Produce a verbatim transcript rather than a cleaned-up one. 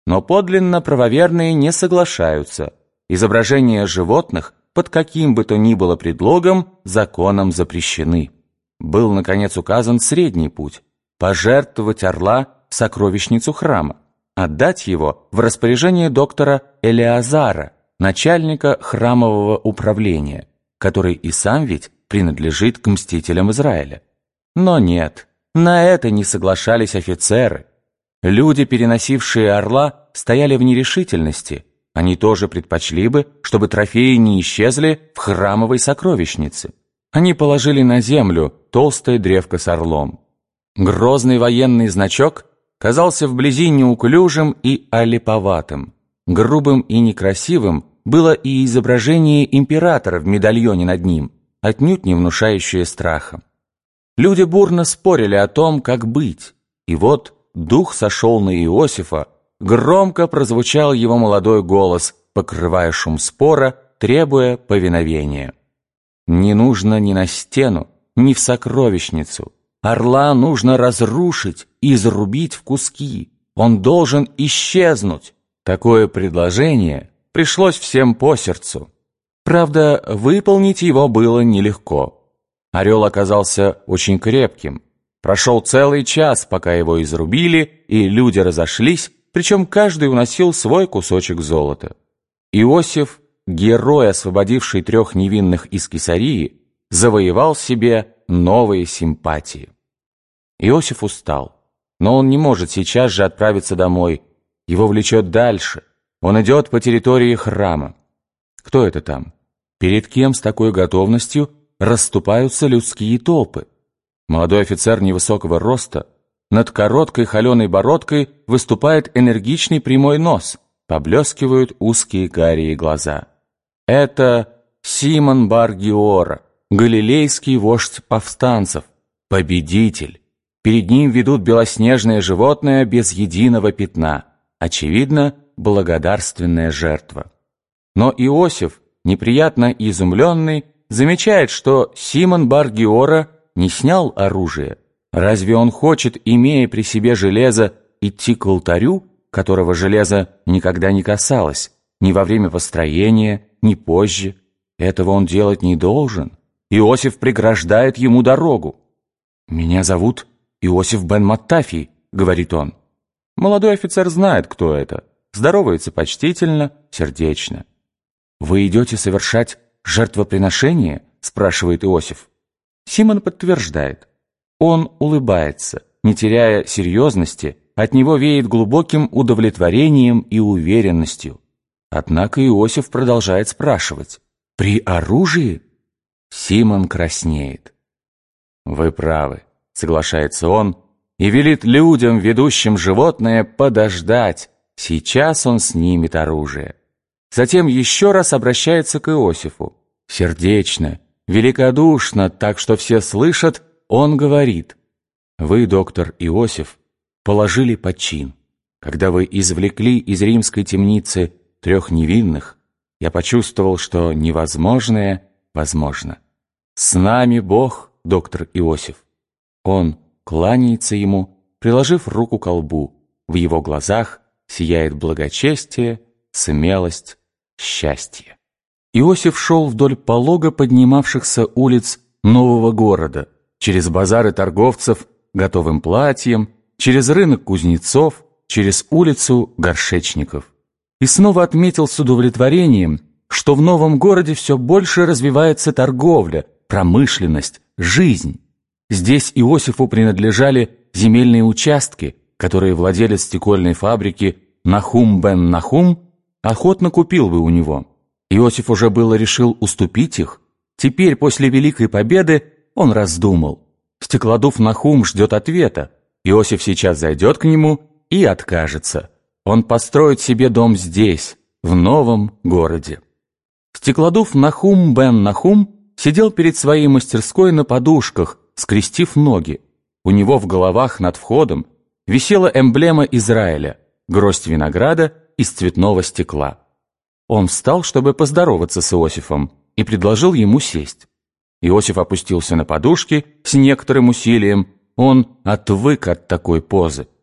Но подлинно правоверные не соглашаются. Изображения животных под каким бы то ни было предлогом законом запрещены. Был, наконец, указан средний путь – пожертвовать орла в сокровищницу храма, отдать его в распоряжение доктора Элеазара, начальника храмового управления, который и сам ведь принадлежит к мстителям Израиля. Но нет, на это не соглашались офицеры. Люди, переносившие орла, стояли в нерешительности. Они тоже предпочли бы, чтобы трофеи не исчезли в храмовой сокровищнице. Они положили на землю толстое древко с орлом. Грозный военный значок казался вблизи неуклюжим и олиповатым. Грубым и некрасивым было и изображение императора в медальоне над ним, отнюдь не внушающее страха. Люди бурно спорили о том, как быть, и вот дух сошел на Иосифа, громко прозвучал его молодой голос, покрывая шум спора, требуя повиновения. Не нужно ни на стену, ни в сокровищницу. Орла нужно разрушить и изрубить в куски. Он должен исчезнуть. Такое предложение пришлось всем по сердцу. Правда, выполнить его было нелегко. Орел оказался очень крепким. Прошел целый час, пока его изрубили, и люди разошлись, причем каждый уносил свой кусочек золота. Иосиф, герой, освободивший трех невинных из Кесарии, завоевал себе новые симпатии. Иосиф устал, но он не может сейчас же отправиться домой. Его влечет дальше. Он идет по территории храма. Кто это там? Перед кем с такой готовностью расступаются людские толпы? Молодой офицер невысокого роста, над короткой холеной бородкой выступает энергичный прямой нос, поблескивают узкие карие глаза. Это Симон Бар-Гиора, галилейский вождь повстанцев, победитель. Перед ним ведут белоснежное животное без единого пятна, очевидно, благодарственная жертва. Но Иосиф, неприятно изумленный, замечает, что Симон Бар-Гиора не снял оружие. Разве он хочет, имея при себе железо, идти к алтарю, которого железо никогда не касалось, ни во время построения, ни позже? Этого он делать не должен. Иосиф преграждает ему дорогу. «Меня зовут Иосиф бен Маттафий», — говорит он. Молодой офицер знает, кто это. Здоровается почтительно, сердечно. «Вы идете совершать жертвоприношение?» — спрашивает Иосиф. Симон подтверждает. Он улыбается, не теряя серьезности, от него веет глубоким удовлетворением и уверенностью. Однако Иосиф продолжает спрашивать. «При оружии?» Симон краснеет. «Вы правы», — соглашается он, и велит людям, ведущим животное, подождать. Сейчас он снимет оружие. Затем еще раз обращается к Иосифу. Сердечно, великодушно, так что все слышат, он говорит: «Вы, доктор Иосиф, положили почин. Когда вы извлекли из римской темницы трех невинных, я почувствовал, что невозможное возможно. С нами Бог, доктор Иосиф». Он кланяется ему, приложив руку ко лбу. В его глазах сияет благочестие, смелость, счастье. Иосиф шел вдоль полого поднимавшихся улиц нового города, через базары торговцев готовым платьем, через рынок кузнецов, через улицу горшечников. И снова отметил с удовлетворением, что в новом городе все больше развивается торговля, промышленность, жизнь. Здесь Иосифу принадлежали земельные участки, которые владелец стекольной фабрики Нахум бен Нахум охотно купил бы у него. Иосиф уже было решил уступить их. Теперь, после Великой Победы, он раздумал. Стеклодув Нахум ждет ответа. Иосиф сейчас зайдет к нему и откажется. Он построит себе дом здесь, в новом городе. Стеклодув Нахум бен Нахум сидел перед своей мастерской на подушках, скрестив ноги. У него в головах над входом висела эмблема Израиля — гроздь винограда из цветного стекла. Он встал, чтобы поздороваться с Иосифом, и предложил ему сесть. Иосиф опустился на подушки с некоторым усилием. Он отвык от такой позы.